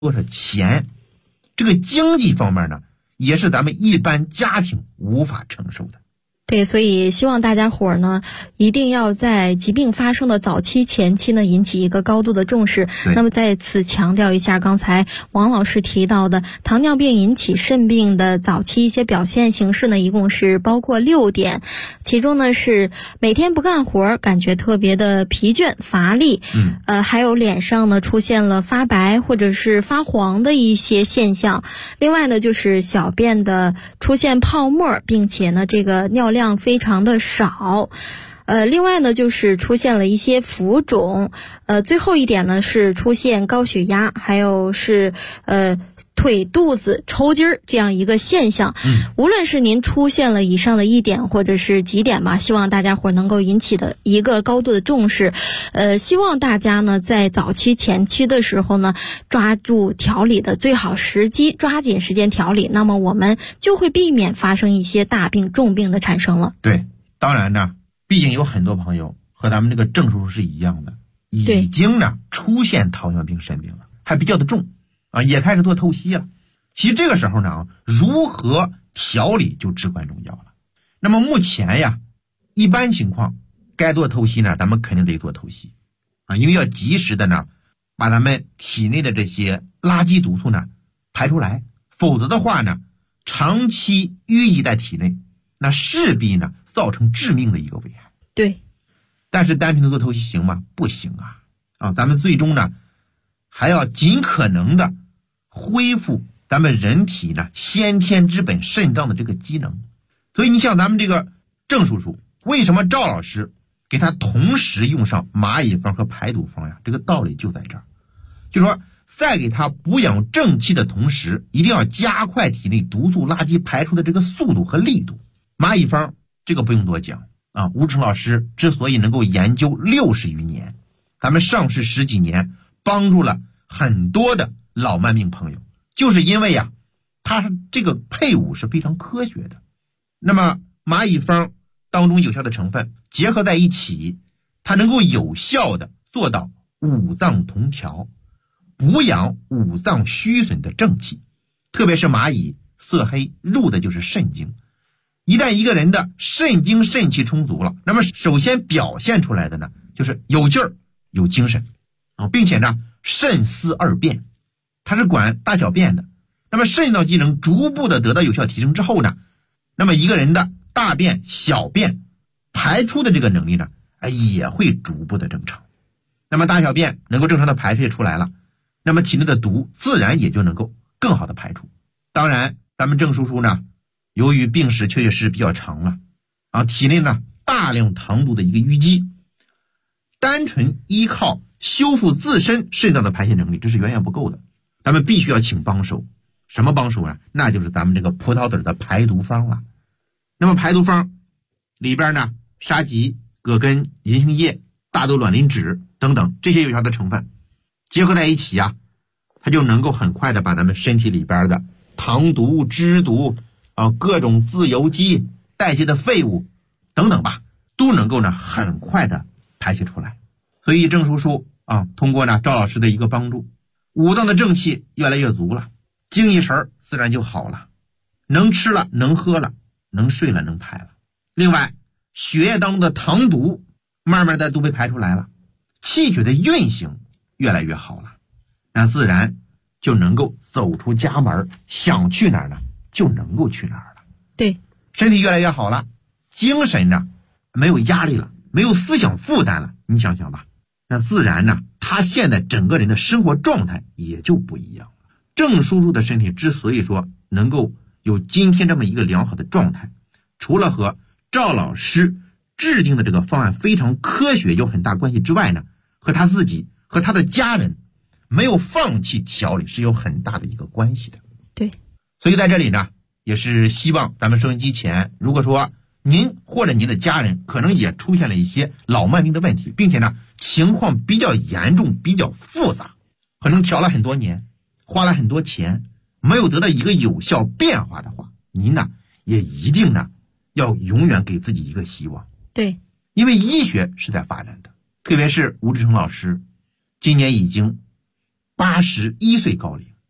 多少钱，这个经济方面呢，也是咱们一般家庭无法承受的。 对，所以希望大家伙儿呢，一定要在疾病发生的早期、前期呢，引起一个高度的重视。那么在此强调一下，刚才王老师提到的糖尿病引起肾病的早期一些表现形式呢，一共是包括6点，其中呢是每天不干活，感觉特别的疲倦、乏力，还有脸上呢出现了发白或者是发黄的一些现象。另外呢，就是小便的出现泡沫，并且呢这个尿量非常的少。另外呢，就是出现了一些浮肿，最后一点呢是出现高血压，还有是腿肚子抽筋儿这样一个现象。无论是您出现了以上的1点或者是几点吧，希望大家伙能够引起的一个高度的重视。希望大家呢在早期前期的时候呢，抓住调理的最好时机，抓紧时间调理，那么我们就会避免发生一些大病重病的产生了。 对，当然呢，毕竟有很多朋友和咱们这个郑叔叔是一样的，已经呢出现糖尿病肾病了，还比较的重啊，也开始做透析了。其实这个时候呢，如何调理就至关重要了。那么目前呀，一般情况该做透析呢，咱们肯定得做透析啊，因为要及时的呢把咱们体内的这些垃圾毒素呢排出来，否则的话呢，长期淤积在体内，那势必呢造成致命的一个危害。 对， 但是单纯的做透析行吗？不行啊！咱们最终呢还要尽可能的恢复咱们人体呢先天之本肾脏的这个机能。所以你像咱们这个郑叔叔，为什么赵老师给他同时用上蚂蚁方和排毒方呀？这个道理就在这儿，就是说在给他补养正气的同时，一定要加快体内毒素垃圾排出的这个速度和力度。蚂蚁方这个不用多讲啊，吴志成老师之所以能够研究60余年，咱们上市10几年，帮助了很多的老慢病朋友，就是因为呀，它这个配伍是非常科学的。那么蚂蚁方当中有效的成分结合在一起，它能够有效的做到五脏同调，补养五脏虚损的正气。特别是蚂蚁色黑，入的就是肾经。一旦一个人的肾精肾气充足了，那么首先表现出来的呢，就是有劲儿有精神啊，并且呢肾司二便，它是管大小便的。那么肾脏机能逐步的得到有效提升之后呢，那么一个人的大便小便排出的这个能力呢，也会逐步的正常。那么大小便能够正常的排泄出来了，那么体内的毒自然也就能够更好的排出。当然咱们郑叔叔呢，由于病史确实比较长了啊，体内呢大量糖毒的一个淤积，单纯依靠修复自身肾脏的排泄能力，这是远远不够的。咱们必须要请帮手。什么帮手呢？那就是咱们这个葡萄籽的排毒方了。那么排毒方里边呢，沙棘、葛根、银杏叶、大豆卵磷脂等等这些有效的成分结合在一起啊，它就能够很快的把咱们身体里边的糖毒、脂毒啊，各种自由基、代谢的废物等等吧，都能够呢很快的排泄出来。所以郑叔叔啊，通过呢赵老师的一个帮助，五脏的正气越来越足了，精气神自然就好了，能吃了，能喝了，能睡了，能排了。另外，血液当中的糖毒慢慢的都被排出来了，气血的运行越来越好了，那自然就能够走出家门，想去哪儿呢就能够去哪儿了。 对， 身体越来越好了，精神呢没有压力了，没有思想负担了，你想想吧，那自然呢他现在整个人的生活状态也就不一样了。郑叔叔的身体之所以说能够有今天这么一个良好的状态，除了和赵老师制定的这个方案非常科学有很大关系之外呢，和他自己和他的家人没有放弃调理是有很大的一个关系的。 对， 所以在这里呢，也是希望咱们收音机前，如果说您或者您的家人可能也出现了一些老慢病的问题，并且呢情况比较严重比较复杂，可能调了很多年，花了很多钱，没有得到一个有效变化的话，您呢也一定呢要永远给自己一个希望。 对， 因为医学是在发展的，特别是吴志成老师今年已经81岁高龄，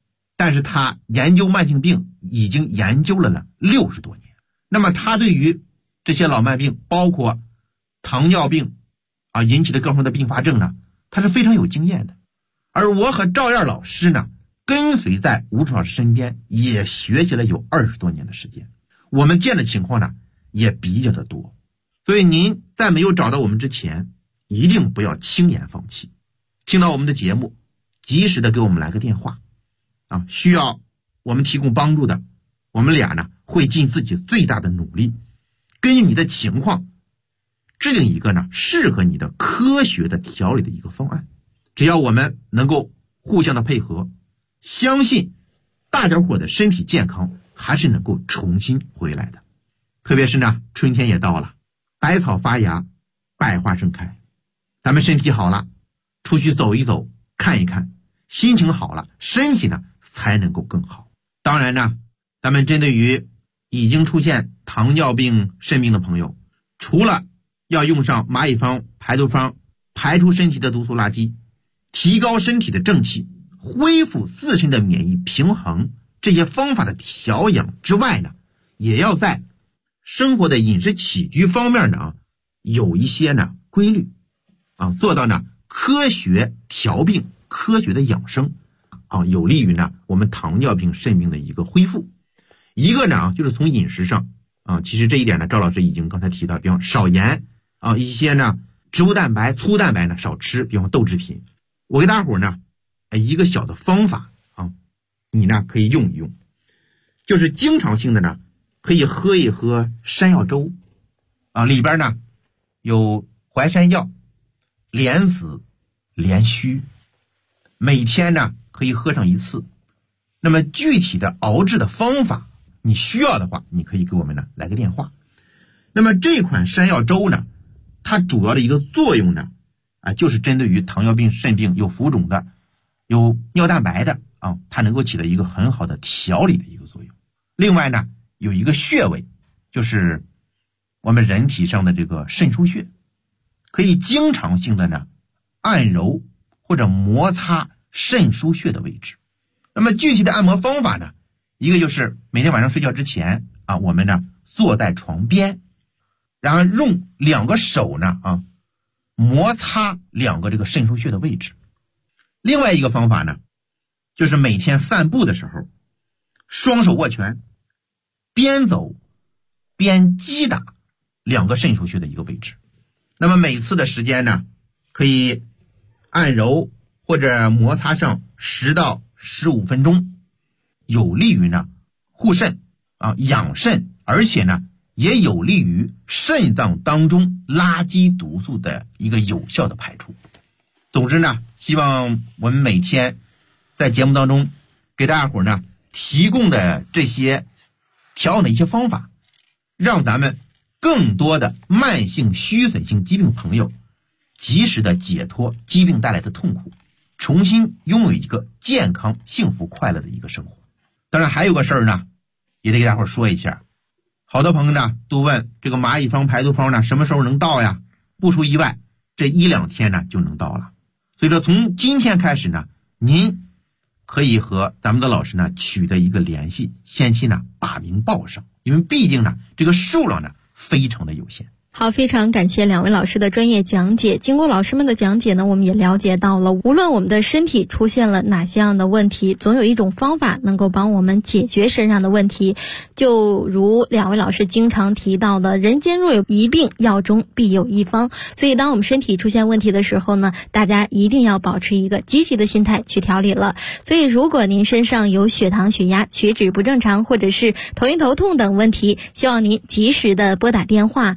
但是他研究慢性病已经研究了60多年。那么他对于这些老慢病，包括糖尿病引起的各种的并发症呢，他是非常有经验的。而我和赵燕老师呢，跟随在吴楚老师身边，也学习了有20多年的时间，我们见的情况呢也比较的多。所以您在没有找到我们之前，一定不要轻言放弃。听到我们的节目，及时的给我们来个电话需要我们提供帮助的，我们俩呢会尽自己最大的努力，根据你的情况制定一个呢适合你的科学的调理的一个方案。只要我们能够互相的配合，相信大家伙的身体健康还是能够重新回来的。特别是呢，春天也到了，百草发芽，百花盛开，咱们身体好了，出去走一走，看一看，心情好了，身体呢才能够更好。当然呢，咱们针对于已经出现糖尿病、肾病的朋友，除了要用上蚂蚁方、排毒方排出身体的毒素垃圾，提高身体的正气，恢复自身的免疫平衡，这些方法的调养之外呢，也要在生活的饮食起居方面呢有一些呢规律做到呢科学调病、科学的养生有利于呢我们糖尿病、肾病的一个恢复。一个呢就是从饮食上其实这一点呢赵老师已经刚才提到，比方少盐一些呢植物蛋白、粗蛋白呢少吃，比方豆制品。我给大伙呢一个小的方法你呢可以用一用，就是经常性的呢可以喝一喝山药粥里边呢有淮山药、莲子、连须，每天呢可以喝上1次。那么具体的熬制的方法，你需要的话，你可以给我们呢来个电话。那么这款山药粥呢，它主要的一个作用呢就是针对于糖尿病、肾病有浮肿的、有尿蛋白的它能够起到一个很好的调理的一个作用。另外呢，有一个穴位，就是我们人体上的这个肾腧穴，可以经常性的呢按揉或者摩擦肾腧穴的位置。那么具体的按摩方法呢，一个就是每天晚上睡觉之前我们呢坐在床边，然后用2个手呢摩擦2个这个肾腧穴的位置。另外一个方法呢，就是每天散步的时候，双手握拳，边走边击打2个肾腧穴的一个位置。那么每次的时间呢，可以按揉或者摩擦上10到15分钟，有利于呢护肾养肾，而且呢也有利于肾脏当中垃圾毒素的一个有效的排出。总之呢，希望我们每天在节目当中给大家伙呢提供的这些调养的一些方法，让咱们更多的慢性虚损性疾病朋友及时的解脱疾病带来的痛苦，重新拥有一个健康、幸福、快乐的一个生活。当然还有个事儿呢，也得给大伙说一下。好多朋友呢都问这个蚂蚁方、排毒方呢什么时候能到呀？不出意外，这1-2天呢就能到了。所以说从今天开始呢，您可以和咱们的老师呢取得一个联系，先期呢把名报上，因为毕竟呢这个数量呢非常的有限。 好，非常感谢2位老师的专业讲解。经过老师们的讲解呢，我们也了解到了，无论我们的身体出现了哪些样的问题，总有一种方法能够帮我们解决身上的问题。就如2位老师经常提到的，人间若有一病，药中必有一方。所以当我们身体出现问题的时候呢，大家一定要保持一个积极的心态去调理了。所以如果您身上有血糖、血压、血脂不正常，或者是头晕头痛等问题，希望您及时的拨打电话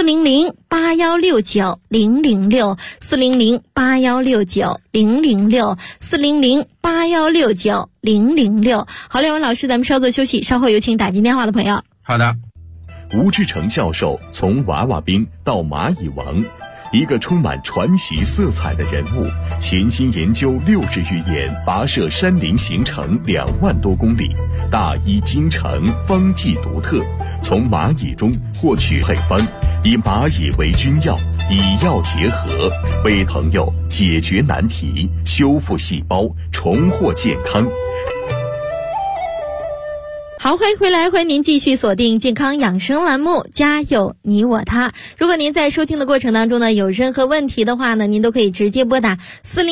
400-8169-006 400-8169-006 400-8169-006。好，2位老师，咱们稍作休息，稍后有请打进电话的朋友。 好的。 吴志成教授从娃娃兵到蚂蚁王，一个充满传奇色彩的人物，潜心研究6日寓言，跋涉山林行程2万多公里，大医精诚，方剂独特，从蚂蚁中获取配方，以蚂蚁为君药，以药结合，为朋友解决难题，修复细胞，重获健康。 好，欢迎回来，欢迎您继续锁定健康养生栏目，家有你我他。如果您在收听的过程当中呢，有任何问题的话呢，您都可以直接拨打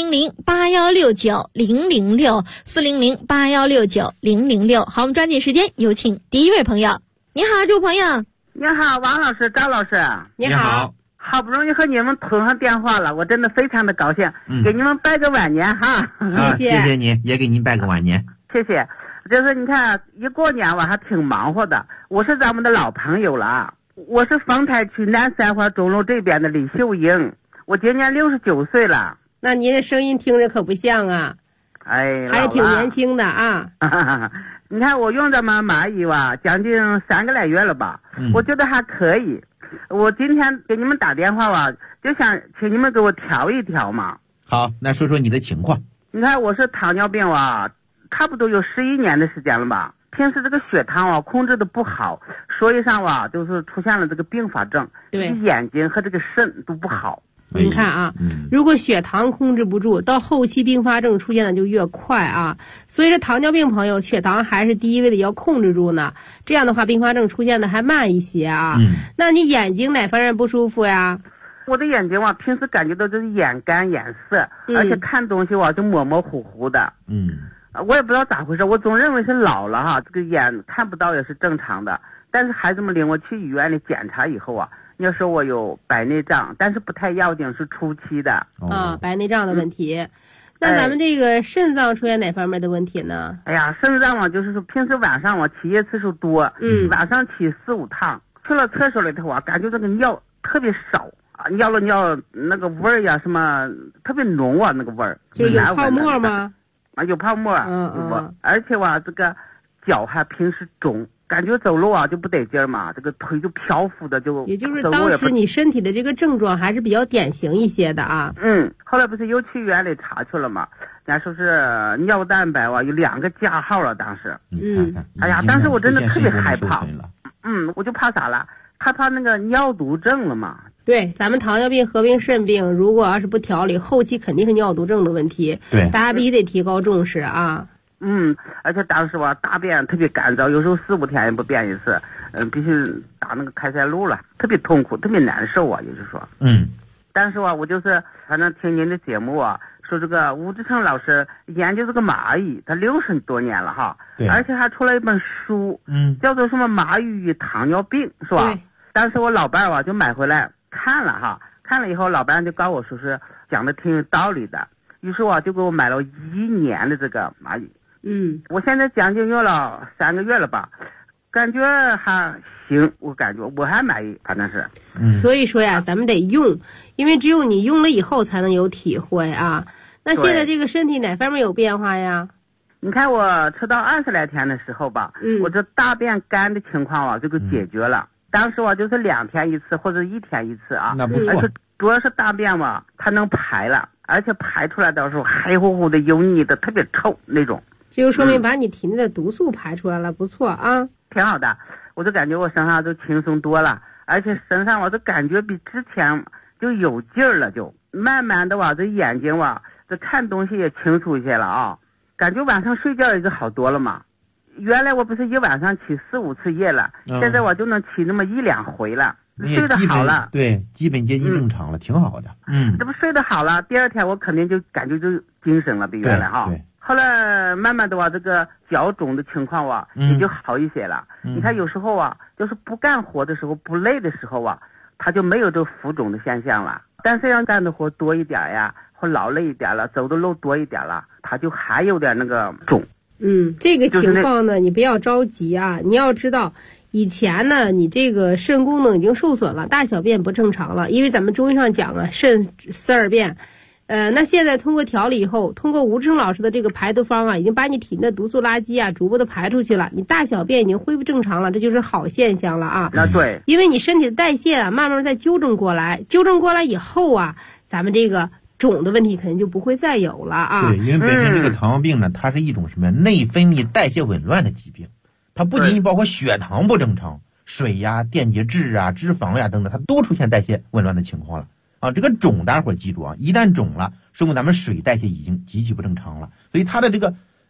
400-8169-006，400-8169-006。好，我们抓紧时间，有请第一位朋友。你好，这位朋友。 你好，王老师、赵老师。 你好。 好不容易和你们通上电话了，我真的非常的高兴，给你们拜个晚年哈。 谢谢您，也给您拜个晚年。 谢谢。就是你看一过年我还挺忙活的，我是咱们的老朋友了，我是丰台区南三环中路这边的李秀英，我今年69岁了。 那您的声音听着可不像啊， 哎， 还是挺年轻的啊。 你看我用咱们蚂蚁吧，将近3个来月了吧，我觉得还可以。我今天给你们打电话吧，就想请你们给我调一调嘛。 好，那说说你的情况。 你看我是糖尿病吧，差不多有11年的时间了吧。平时这个血糖啊控制的不好，所以上吧就是出现了这个并发症， 对， 眼睛和这个肾都不好。 你看啊，如果血糖控制不住，到后期并发症出现的就越快啊。所以说糖尿病朋友血糖还是第一位的要控制住呢，这样的话并发症出现的还慢一些啊。那你眼睛哪方面不舒服呀？ 我的眼睛啊，平时感觉到就是眼干眼涩，而且看东西啊就模模糊糊的。我也不知道咋回事，我总认为是老了哈，这个眼看不到也是正常的。但是孩子们领我去医院里检查以后啊，要说我有白内障，但是不太要紧，是初期的。 白内障的问题。那咱们这个肾脏出现哪方面的问题呢？ 哎呀，肾脏啊，就是说平时晚上我起夜次数多，晚上起4、5趟，去了厕所里头啊，感觉这个尿特别少啊，尿了尿那个味儿呀，什么特别浓啊，那个味儿。 就有泡沫吗？ 有泡沫。而且吧，这个脚还平时肿。感觉走路啊就不得劲儿嘛，这个腿就漂浮的，就也就是当时你身体的这个症状还是比较典型一些的啊。 后来不是又去医院里查去了嘛，人家说是尿蛋白啊有2个加号了，当时。哎呀，当时我真的特别害怕。我就怕啥了？害怕那个尿毒症了嘛。 对，咱们糖尿病合并肾病，如果要是不调理，后期肯定是尿毒症的问题。 对， 大家必须得提高重视啊。 而且当时吧，大便特别干燥，有时候4、5天也不便一次，必须打那个开塞露了，特别痛苦，特别难受啊，也就是说。但是我就是反正听您的节目啊，说这个吴志成老师研究这个蚂蚁，他60多年了哈，而且还出了一本书，叫做什么蚂蚁与糖尿病，是吧？当时我老伴儿就买回来看了哈，看了以后，老伴儿就告我说是讲的挺有道理的，于是我就给我买了1年的这个蚂蚁。我现在将近用了3个月了吧，感觉还行，我感觉我还满意，反正是。 所以说呀，咱们得用，因为只有你用了以后才能有体会啊。那现在这个身体哪方面有变化呀？ 你看我吃到20来天的时候吧，我这大便干的情况就给解决了。当时就是2天一次或者1天一次啊， 那不错。 而且主要是大便它能排了，而且排出来的时候黑乎乎的、油腻的，特别臭那种。 这就说明把你体内的毒素排出来了，不错啊， 挺好的。我就感觉我身上就轻松多了，而且身上我就感觉比之前就有劲儿了，就慢慢的这眼睛这看东西也清楚一些了啊，感觉晚上睡觉也就好多了嘛。原来我不是一晚上起4、5次夜了，现在我就能起那么1、2回了，睡得好了。 对，基本接近正常了，挺好的。 这不睡得好了，第2天我肯定就感觉就精神了，比原来哈。后来慢慢的这个脚肿的情况也就好一些了。你看有时候就是不干活的时候，不累的时候它就没有这浮肿的现象了。但是要干的活多一点呀，或劳累一点了，走的路多一点了，它就还有点那个肿。 这个情况呢，你不要着急啊。你要知道，以前呢，你这个肾功能已经受损了，大小便不正常了，因为咱们中医上讲啊，肾12便。那现在通过调理以后，通过吴志成老师的这个排毒方已经把你体内的毒素垃圾逐步的排出去了，你大小便已经恢复正常了，这就是好现象了啊。 对， 因为你身体的代谢慢慢再纠正过来以后咱们这个肿的问题肯定就不会再有了啊。 对，因为本身这个糖尿病呢，它是一种什么内分泌代谢紊乱的疾病，它不仅仅包括血糖不正常，水呀、电解质啊、脂肪呀等等，它都出现代谢紊乱的情况了。这个肿大伙儿记住啊，一旦肿了，说明咱们水代谢已经极其不正常了，所以它的这个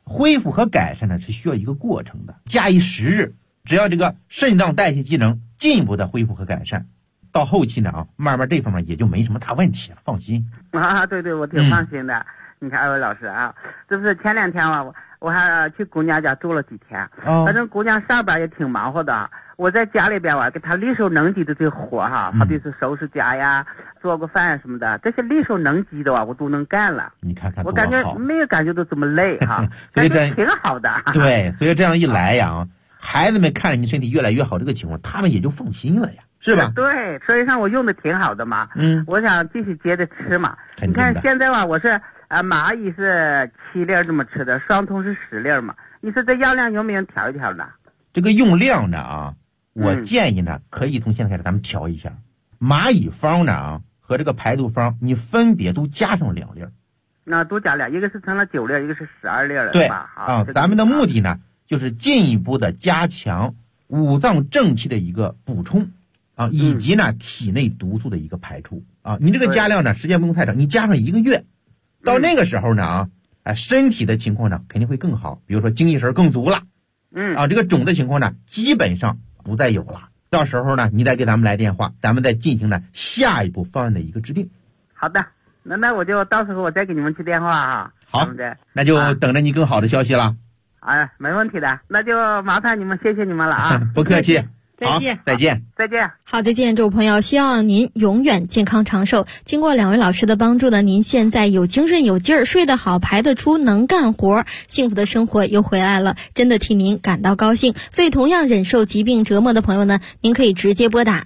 恢复和改善呢是需要一个过程的，假以时日，只要这个肾脏代谢机能进一步的恢复和改善，到后期呢慢慢这方面也就没什么大问题了，放心。 对，我挺放心的。你看二位老师啊，这不是前2天嘛，我还去姑娘家住了几天，反正姑娘上班也挺忙活的。我在家里边给她力所能及的这活哈，好比是收拾家呀、做个饭什么的，这些力所能及的我都能干了。 你看看， 我感觉没有感觉到这么累哈， 所以这挺好的。 对，所以这样一来呀，孩子们看着你身体越来越好这个情况，他们也就放心了呀，是吧？ 对，所以上我用的挺好的嘛。我想继续接着吃嘛。你看现在我是蚂蚁是7粒这么吃的，双通是10粒嘛。你说这药量有没有调一调呢？ 这个用量呢我建议呢可以从现在开始咱们调一下。蚂蚁方呢和这个排毒方你分别都加上2粒。 那都加2，一个是成了9粒，一个是12粒了， 对吧？ 咱们的目的呢就是进一步的加强五脏正气的一个补充以及呢体内毒素的一个排出你这个加量呢时间不用太长，你加上1个月，到那个时候呢身体的情况呢肯定会更好，比如说精气神更足了，这个肿的情况呢基本上不再有了。到时候呢你再给咱们来电话，咱们再进行呢下一步方案的一个制定。 好的，那我就到时候我再给你们去电话啊。 好，那就等着你更好的消息了。 没问题的，那就麻烦你们，谢谢你们了啊。 不客气。 再见。 再见。 好，再见，这位朋友，希望您永远健康长寿。经过2位老师的帮助呢，您现在有精神有劲儿，睡得好，排得出，能干活，幸福的生活又回来了，真的替您感到高兴。所以同样忍受疾病折磨的朋友呢，您可以直接拨打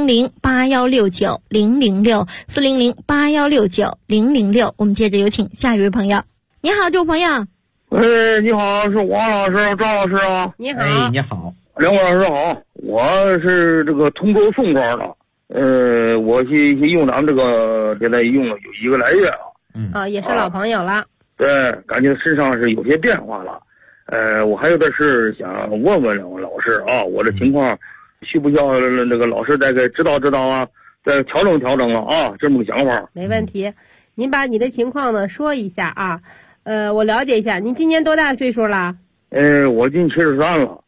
400-8169-006 400-8169-006。我们接着有请下一位朋友。你好，这位朋友。 你好，是王老师、赵老师啊。 你好。 你好。 两位老师好，我是这个通州宋庄的，我用咱们这个现在用了有1个来月了， 也是老朋友了。 对，感觉身上是有些变化了，我还有的是想问问两位老师啊，我这情况需不需要那个老师再给指导指导啊，再调整调整了啊，这么个想法。 没问题，您把你的情况呢说一下啊，我了解一下，您今年多大岁数了？ 我今73了。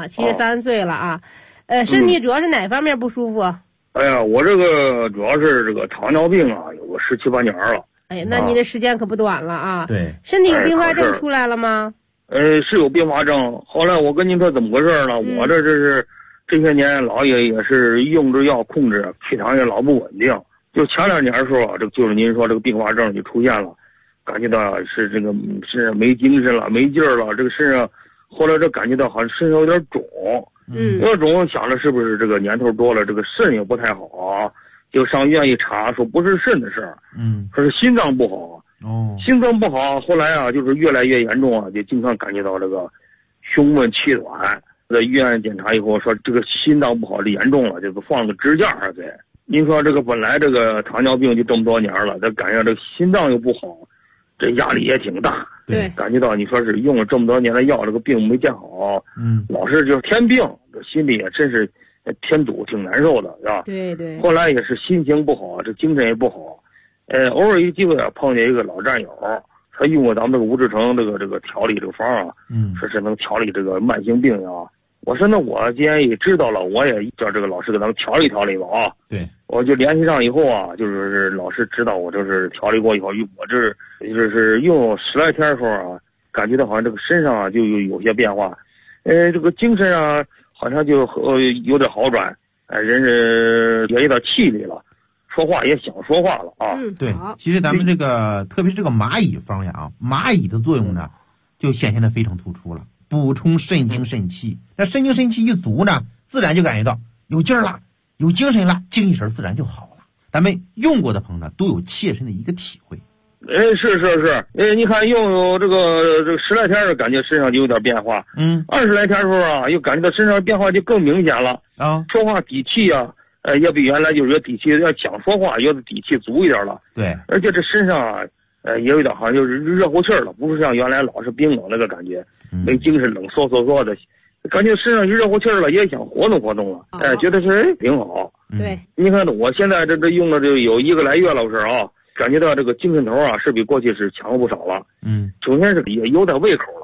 73岁了啊，身体主要是哪方面不舒服？ 哎呀，我这个主要是这个糖尿病有个17、18年了。 哎，那你的时间可不短了啊。 对。 身体有并发症出来了吗？ 是有并发症。后来我跟您说怎么回事呢？我这是这些年老也是用着药控制，血糖也老不稳定。就前2年的时候，这就是您说这个并发症就出现了，感觉到是这个是没精神了，没劲儿了，这个身上。后来这感觉到好像身上有点肿，有点肿，想着是不是这个年头多了，这个肾也不太好，就上医院一查，说不是肾的事儿，说是心脏不好。心脏不好，后来就是越来越严重就经常感觉到这个胸闷气短，在医院检查以后说这个心脏不好的严重了，就是放了个支架给。您说这个本来这个糖尿病就这么多年了，再赶上这个心脏又不好，这压力也挺大。 对， 感觉到你说是用了这么多年的药，这个病没见好，老是就是添病，这心里也真是添堵，挺难受的，是吧？ 对。后来也是心情不好，这精神也不好，偶尔一机会碰见一个老战友，他用过咱们这个吴志成这个调理这个方说是能调理这个慢性病啊。我说那我既然也知道了，我也叫这个老师给咱们调理调理吧啊。 对， 我就联系上以后就是老师指导我，就是调理过以后，我这就是用10来天的时候感觉到好像这个身上就有些变化，这个精神好像就有点好转，人也有点气力了，说话也想说话了啊。 对，其实咱们这个特别是这个蚂蚁方呀蚂蚁的作用呢，就显现的非常突出了。补充肾精肾气，那肾精肾气一足呢，自然就感觉到有劲儿了，有精神了，精气神自然就好了。咱们用过的朋友呢，都有切身的一个体会。 是，你看用这个10来天感觉身上就有点变化，20来天的时候又感觉到身上变化就更明显了说话底气也比原来就是有底气，要想说话有的底气足一点了。 对， 而且这身上也有点好像就是热乎气儿了，不是像原来老是冰冷那个感觉，没精神，冷缩的，感觉身上热乎气儿了，也想活动活动了，觉得是挺好。 对， 你看我现在这用了就有1个来月了，是感觉到这个精神头是比过去是强了不少了。首先是也有点胃口了，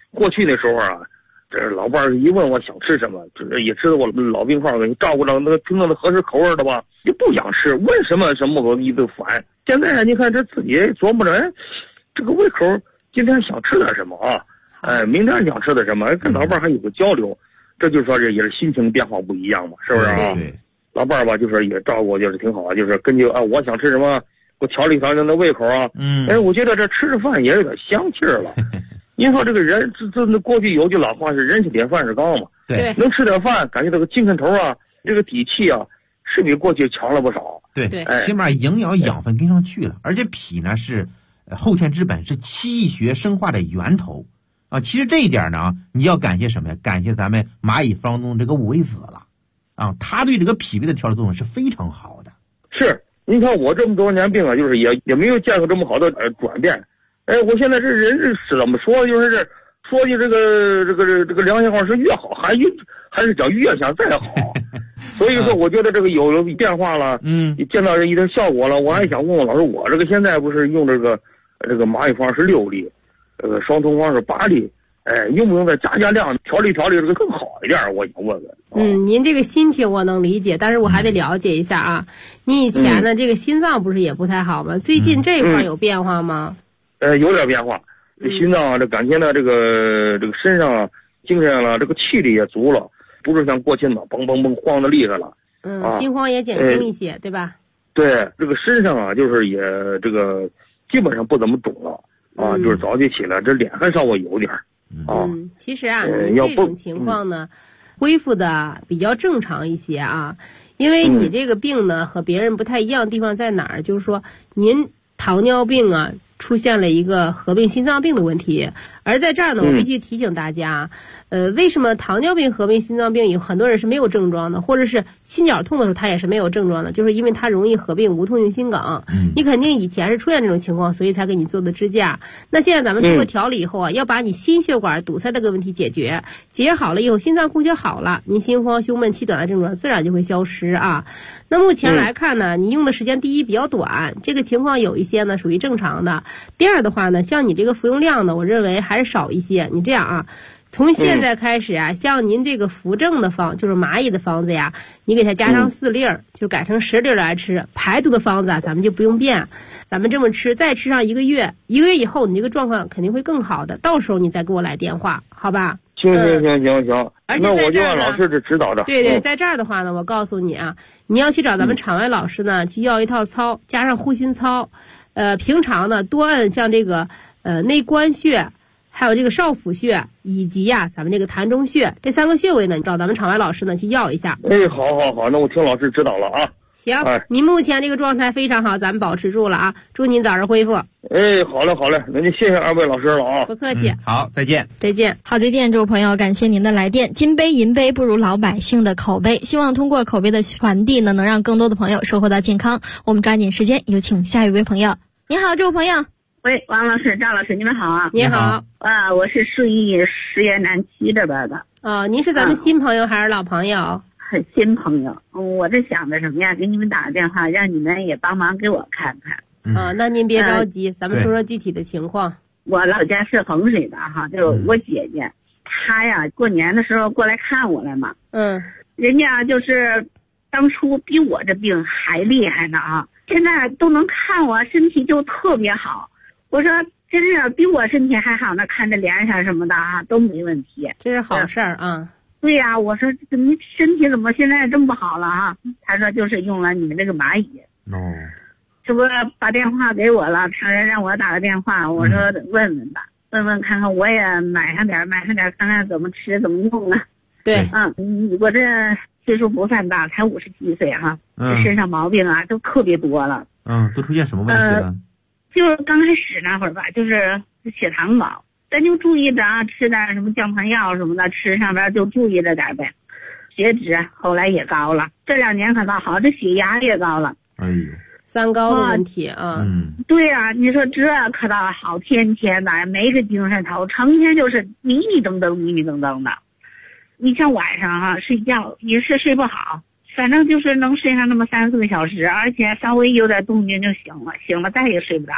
过去那时候啊，这老伴儿一问我想吃什么，就是也知道我老病号给你照顾着，那个听到那合适口味的吧，就不想吃，问什么我一顿烦。现在你看这自己琢磨着，哎，这个胃口今天想吃点什么啊？哎，明天想吃点什么？跟老伴儿还有个交流，这就说这也是心情变化不一样嘛，是不是啊？ 对。 老伴儿吧，就是也照顾，就是挺好，就是根据啊，我想吃什么，我调理调理那胃口啊。哎，我觉得这吃着饭也有点香气儿了。您说这个人，这过去有句老话是人吃点饭是刚嘛， 对， 能吃点饭，感觉这个精神头啊，这个底气啊，是比过去强了不少。 对，起码营养养分跟上去了，而且脾呢是后天之本，是气血生化的源头啊。其实这一点呢，你要感谢什么呀？感谢咱们蚂蚁方中这个五味子了。啊，他对这个脾胃的调理作用是非常好的。 是，你看我这么多年病啊，就是也没有见过这么好的转变。哎，我现在这人是怎么说？就是说句这个良心话是越好，还是讲越想再好。所以说，我觉得这个有变化了，见到一点效果了。我还想问问老师，我这个现在不是用这个蚂蚁方是6粒，双通方是8粒。哎，用不用再加量调理这个更好一点？我想问问。 您这个心情我能理解，但是我还得了解一下啊。你以前呢，这个心脏不是也不太好吗？最近这一块有变化吗？ 有点变化。这心脏啊，这感觉呢，这个身上啊，精神了，这个气力也足了，不是像过去嘛，嘣嘣嘣晃得厉害了。 心慌也减轻一些，对吧？ 对，这个身上啊，就是也这个基本上不怎么肿了啊，就是早起起来，这脸还稍微有点。 其实啊，您这种情况呢，恢复的比较正常一些啊，因为你这个病呢和别人不太一样的地方在哪儿？就是说，您糖尿病啊出现了一个合并心脏病的问题，而在这儿呢，我必须提醒大家，为什么糖尿病合并心脏病有很多人是没有症状的，或者是心绞痛的时候他也是没有症状的，就是因为他容易合并无痛性心梗。你肯定以前是出现这种情况，所以才给你做的支架。那现在咱们通过调理以后啊，要把你心血管堵塞这个问题解决好了以后，心脏供血好了，您心慌胸闷气短的症状自然就会消失啊。那目前来看呢，你用的时间第一比较短，这个情况有一些呢属于正常的。第二的话呢，像你这个服用量呢，我认为还是少一些。你这样啊，从现在开始啊，像您这个扶正的方，就是蚂蚁的方子呀，你给它加上4粒儿，就改成10粒来吃。排毒的方子啊，咱们就不用变，咱们这么吃，再吃上1个月，1个月以后你这个状况肯定会更好的，到时候你再给我来电话，好吧？ 行。 而且那我就按老师这指导着。 对，在这儿的话呢，我告诉你啊，你要去找咱们场外老师呢，去要一套操，加上护心操。平常呢多按像这个内关穴，还有这个少府穴，以及咱们这个膻中穴这3个穴位呢，找咱们场外老师呢去要一下。 好，那我听老师指导了啊。 行，您目前这个状态非常好，咱们保持住了啊，祝您早日恢复。 好嘞，那就谢谢2位老师了啊。 不客气。 好，再见。 好，再见，诸位朋友，感谢您的来电。金杯银杯不如老百姓的口碑，希望通过口碑的传递呢，能让更多的朋友收获到健康。我们抓紧时间，有请下一位朋友。你好，这位朋友。 喂，王老师、赵老师，你们好啊！ 你好啊，我是顺义石岩南区这边的。 您是咱们新朋友还是老朋友？ 新朋友。我这想的什么呀？给你们打个电话，让你们也帮忙给我看看。 那您别着急，咱们说说具体的情况。 我老家是衡水的哈，就是我姐姐，她呀过年的时候过来看我来嘛。人家就是当初比我这病还厉害呢啊！现在都能看我身体就特别好，我说真是比我身体还好呢，看着脸上什么的啊都没问题， 这是好事儿啊。 对呀，我说你身体怎么现在这么好了啊？他说就是用了你们这个蚂蚁。这不把电话给我了，他让我打个电话，我说问问吧，问看看，我也买上点，看看怎么吃怎么用啊。 对， 我这岁数不算大，才50几岁哈，这身上毛病啊都特别多了。 都出现什么问题了？ 就是刚开始那会儿吧，就是血糖高，咱就注意着啊，吃点什么降糖药什么的，吃上边就注意着点呗。血脂后来也高了，这2年可倒好，这血压也高了。 三高的问题啊。 对呀，你说这可倒好，天天的没个精神头，成天就是迷迷瞪瞪的。你像晚上哈睡觉也是睡不好，反正就是能睡上那么3-4个小时，而且稍微有点动静就醒了再也睡不着了。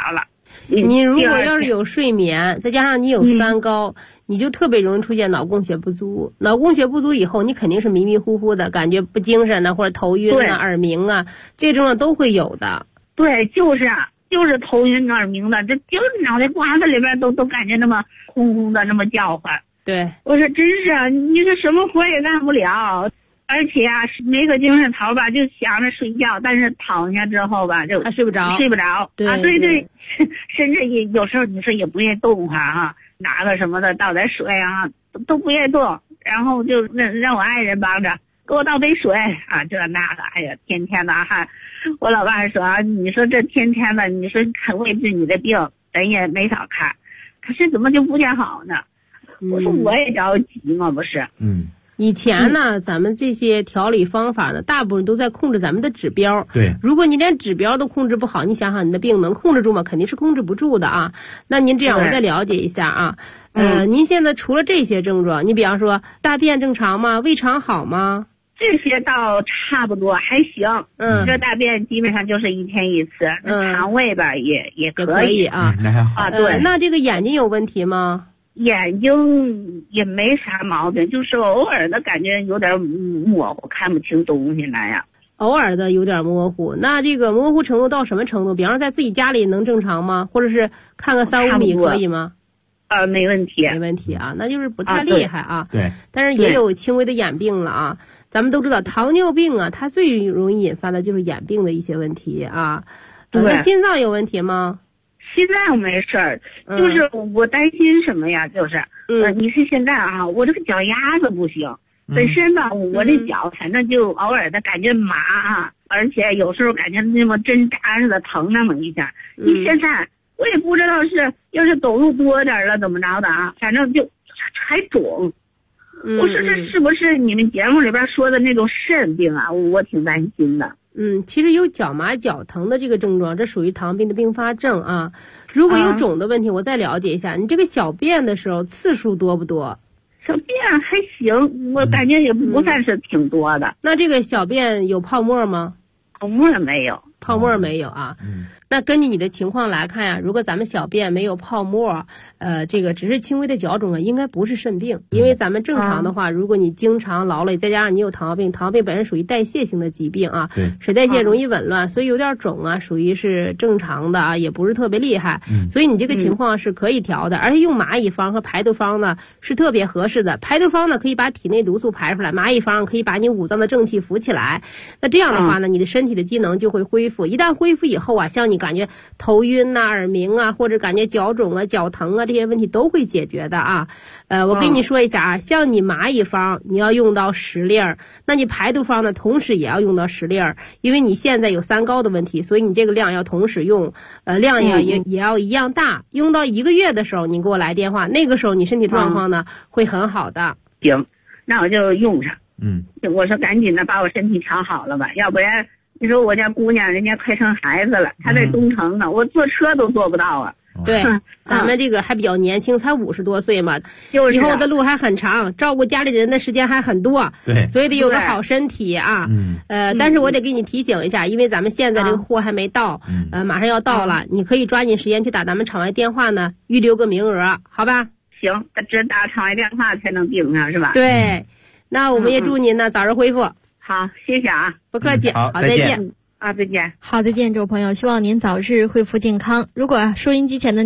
你如果要是有睡眠，再加上你有三高，你就特别容易出现脑供血不足。脑供血不足以后，你肯定是迷迷糊糊的，感觉不精神啊，或者头晕啊、耳鸣啊，这些症状都会有的。 对，就是头晕耳鸣的，这就是脑袋瓜子里边都感觉那么轰轰的，那么叫唤。 对， 我说真是，你这什么活也干不了，而且啊，没个精神头吧，就想着睡觉，但是躺下之后吧，就还睡不着。 对啊，对，甚至也有时候你说也不愿意动哈，拿个什么的倒点水啊，都不愿意动，然后就让我爱人帮着给我倒杯水啊，这那个，哎呀，天天的哈。我老爸说啊，你说这天天的，你说看为治你的病，咱也没少看，可是怎么就不见好呢？我说我也着急嘛，不是？ 以前呢，咱们这些调理方法呢，大部分都在控制咱们的指标。 对， 如果你连指标都控制不好，你想想你的病能控制住吗？肯定是控制不住的啊。那您这样，我再了解一下啊。您现在除了这些症状，你比方说大便正常吗？胃肠好吗？ 这些倒差不多还行。这大便基本上就是1天1次。肠胃吧也可以啊。 那还好。 对。 那这个眼睛有问题吗？ 眼睛也没啥毛病，就是偶尔的感觉有点模糊，看不清东西那样。 偶尔的有点模糊，那这个模糊程度到什么程度？比方说在自己家里能正常吗？或者是看个3-5米可以吗？ 没问题， 没问题啊，那就是不太厉害啊。 对。 但是也有轻微的眼病了啊。咱们都知道糖尿病啊，它最容易引发的就是眼病的一些问题啊。那心脏有问题吗？ 心脏没事儿，就是我担心什么呀？就是你是现在啊，我这个脚丫子不行，本身吧，我这脚反正就偶尔的感觉麻啊，而且有时候感觉那么针扎似的疼那么一下。你现在我也不知道是要是走路多点了怎么着的啊，反正就还肿。我说这是不是你们节目里边说的那种肾病啊？我挺担心的。 其实有脚麻脚疼的这个症状，这属于糖病的并发症啊。如果有肿的问题，我再了解一下，你这个小便的时候次数多不多？ 小便还行，我感觉也不算是挺多的。 那这个小便有泡沫吗？ 泡沫没有。 泡沫没有啊。那根据你的情况来看呀，如果咱们小便没有泡沫，这个只是轻微的脚肿啊，应该不是肾病。因为咱们正常的话，如果你经常劳累，再加上你有糖尿病，糖尿病本身属于代谢型的疾病啊，水代谢容易紊乱，所以有点肿啊，属于是正常的啊，也不是特别厉害。所以你这个情况是可以调的，而且用蚂蚁方和排毒方呢是特别合适的。排毒方呢可以把体内毒素排出来，蚂蚁方可以把你五脏的正气扶起来。那这样的话呢，你的身体的机能就会恢复。一旦恢复以后啊，像你感觉头晕啊、耳鸣啊，或者感觉脚肿啊、脚疼啊，这些问题都会解决的啊。我跟你说一下啊，像你蚂蚁方你要用到10粒儿，那你排毒方呢同时也要用到10粒儿，因为你现在有3高的问题，所以你这个量要同时用，量也要一样大。用到1个月的时候，你给我来电话，那个时候你身体状况呢会很好的。 行，那我就用上。我说赶紧的把我身体调好了吧，要不然你说我家姑娘人家快生孩子了，她在东城呢，我坐车都坐不到啊。 对，咱们这个还比较年轻，才50多岁嘛，以后的路还很长，照顾家里人的时间还很多， 对， 所以得有个好身体啊。但是我得给你提醒一下，因为咱们现在这个货还没到，马上要到了，你可以抓紧时间去打咱们场外电话呢，预留个名额，好吧？ 行，只打场外电话才能订上是吧？ 对，那我们也祝您呢早日恢复。 好，谢谢啊， 不客气，好，再见。 再见。 好，再见，这位朋友，希望您早日恢复健康。如果收音机前的